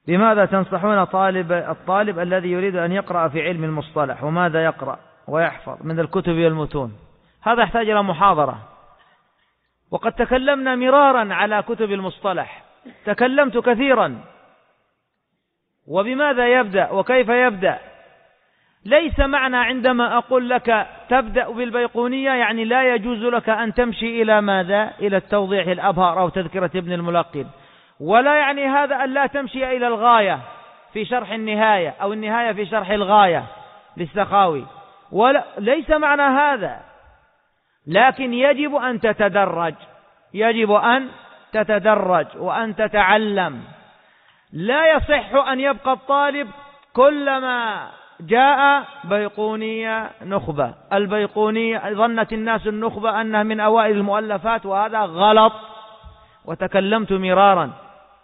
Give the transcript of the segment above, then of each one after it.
بماذا تنصحون الطالب الذي يريد أن يقرأ في علم المصطلح، وماذا يقرأ ويحفظ من الكتب والمتون؟ هذا يحتاج إلى محاضرة، وقد تكلمنا مرارا على كتب المصطلح، تكلمت كثيرا. وبماذا يبدأ وكيف يبدأ؟ ليس معنى عندما أقول لك تبدأ بالبيقونية يعني لا يجوز لك أن تمشي إلى ماذا؟ إلى التوضيح الأبهر أو تذكرة ابن الملقن، ولا يعني هذا أن لا تمشي إلى الغاية في شرح النهاية أو النهاية في شرح الغاية للسخاوي، ليس معنى هذا، لكن يجب أن تتدرج، يجب أن تتدرج وأن تتعلم. لا يصح أن يبقى الطالب كلما جاء بيقونية نخبة، البيقونية ظنت الناس النخبة أنها من أوائل المؤلفات، وهذا غلط، وتكلمت مرارا.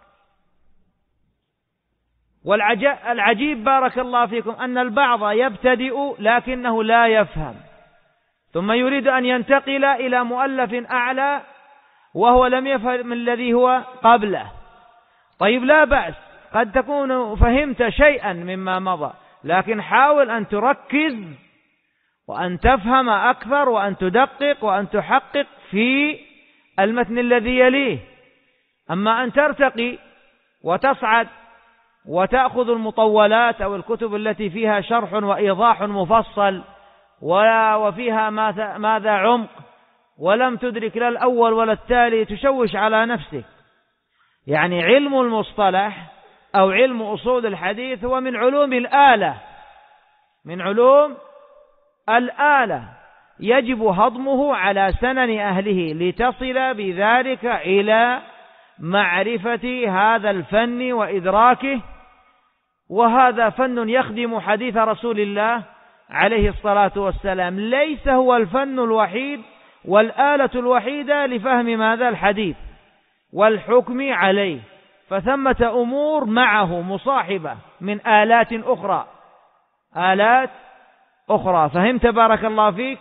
والعجيب بارك الله فيكم أن البعض يبتدئ لكنه لا يفهم، ثم يريد أن ينتقل إلى مؤلف أعلى وهو لم يفهم الذي هو قبله. طيب لا بأس، قد تكون فهمت شيئا مما مضى، لكن حاول أن تركز وأن تفهم أكثر وأن تدقق وأن تحقق في المتن الذي يليه. أما أن ترتقي وتصعد وتأخذ المطولات أو الكتب التي فيها شرح وإيضاح مفصل وفيها ماذا عمق، ولم تدرك لا الأول ولا التالي، تشوش على نفسك. يعني علم المصطلح أو علم أصول الحديث هو من علوم الآلة، من علوم الآلة، يجب هضمه على سنن أهله لتصل بذلك إلى معرفة هذا الفن وإدراكه. وهذا فن يخدم حديث رسول الله عليه الصلاة والسلام، ليس هو الفن الوحيد والآلة الوحيدة لفهم ماذا الحديث والحكم عليه، فثمة أمور معه مصاحبة من آلات أخرى، آلات أخرى. فهمت بارك الله فيك؟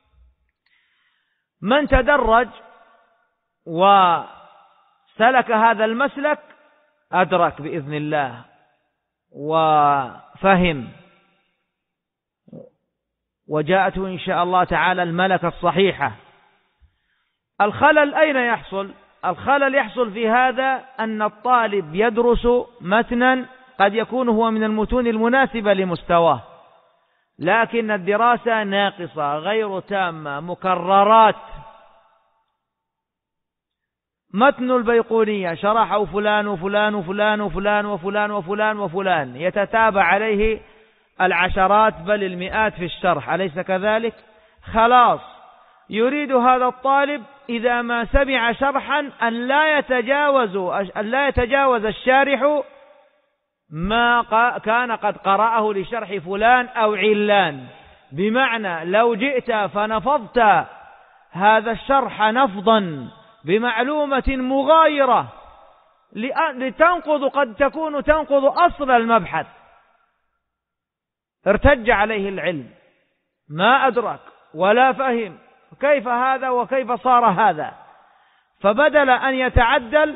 من تدرج وسلك هذا المسلك أدرك بإذن الله وفهم، وجاءته إن شاء الله تعالى الملكة الصحيحة. الخلل أين يحصل؟ الخلل يحصل في هذا أن الطالب يدرس متنا قد يكون هو من المتون المناسبة لمستواه، لكن الدراسة ناقصة غير تامة، مكررات. متن البيقونية شرحه فلان وفلان وفلان وفلان وفلان وفلان وفلان، يتتابع عليه العشرات بل المئات في الشرح، أليس كذلك؟ خلاص، يريد هذا الطالب إذا ما سمع شرحا أن لا يتجاوز الشارح ما كان قد قرأه لشرح فلان أو علان. بمعنى لو جئت فنفضت هذا الشرح نفضا بمعلومة مغايرة لتنقض، قد تكون تنقض أصل المبحث، ارتج عليه العلم، ما أدرك ولا فهم كيف هذا وكيف صار هذا، فبدل أن يتعدل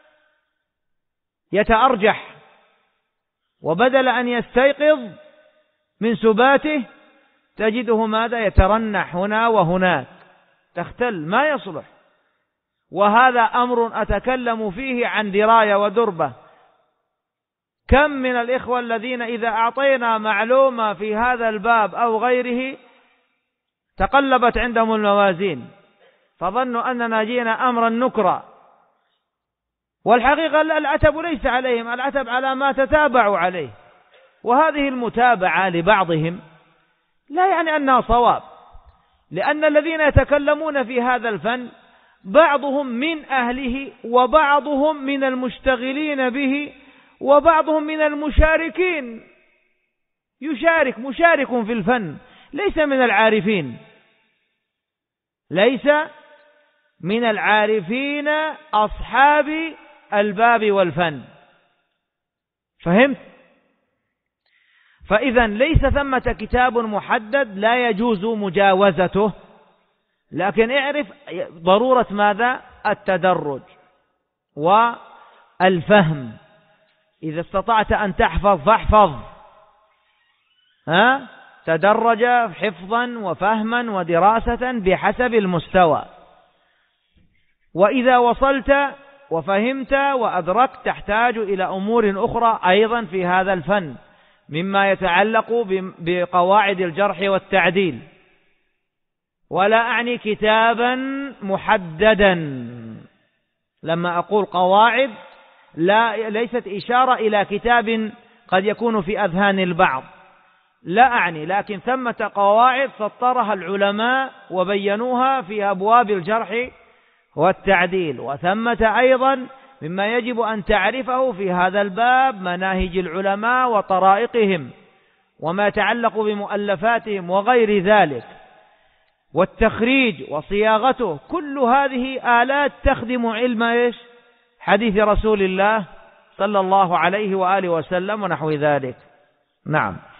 يتأرجح، وبدل أن يستيقظ من سباته تجده ماذا؟ يترنح هنا وهناك، تختل، ما يصلح. وهذا أمر أتكلم فيه عن دراية ودربة. كم من الإخوة الذين إذا أعطينا معلومة في هذا الباب أو غيره تقلبت عندهم الموازين، فظنوا أننا جينا أمرا نكرا، والحقيقة العتب ليس عليهم، العتب على ما تتابعوا عليه. وهذه المتابعة لبعضهم لا يعني أنها صواب، لأن الذين يتكلمون في هذا الفن بعضهم من أهله، وبعضهم من المشتغلين به، وبعضهم من المشاركين، مشارك في الفن، ليس من العارفين، ليس من العارفين أصحاب الباب والفن. فهمت؟ فإذا ليس ثمة كتاب محدد لا يجوز مجاوزته، لكن اعرف ضرورة ماذا؟ التدرج والفهم. إذا استطعت أن تحفظ فاحفظ، تدرج حفظا وفهما ودراسة بحسب المستوى. وإذا وصلت وفهمت وأدركت تحتاج إلى أمور أخرى أيضا في هذا الفن مما يتعلق بقواعد الجرح والتعديل. ولا أعني كتابا محددا، لما أقول قواعد ليست إشارة إلى كتاب قد يكون في أذهان البعض، لا أعني، لكن ثمة قواعد سطرها العلماء وبينوها في أبواب الجرح والتعديل. وثمة أيضا مما يجب أن تعرفه في هذا الباب مناهج العلماء وطرائقهم وما يتعلق بمؤلفاتهم وغير ذلك، والتخريج وصياغته، كل هذه آلات تخدم علم حديث رسول الله صلى الله عليه وآله وسلم ونحو ذلك. نعم.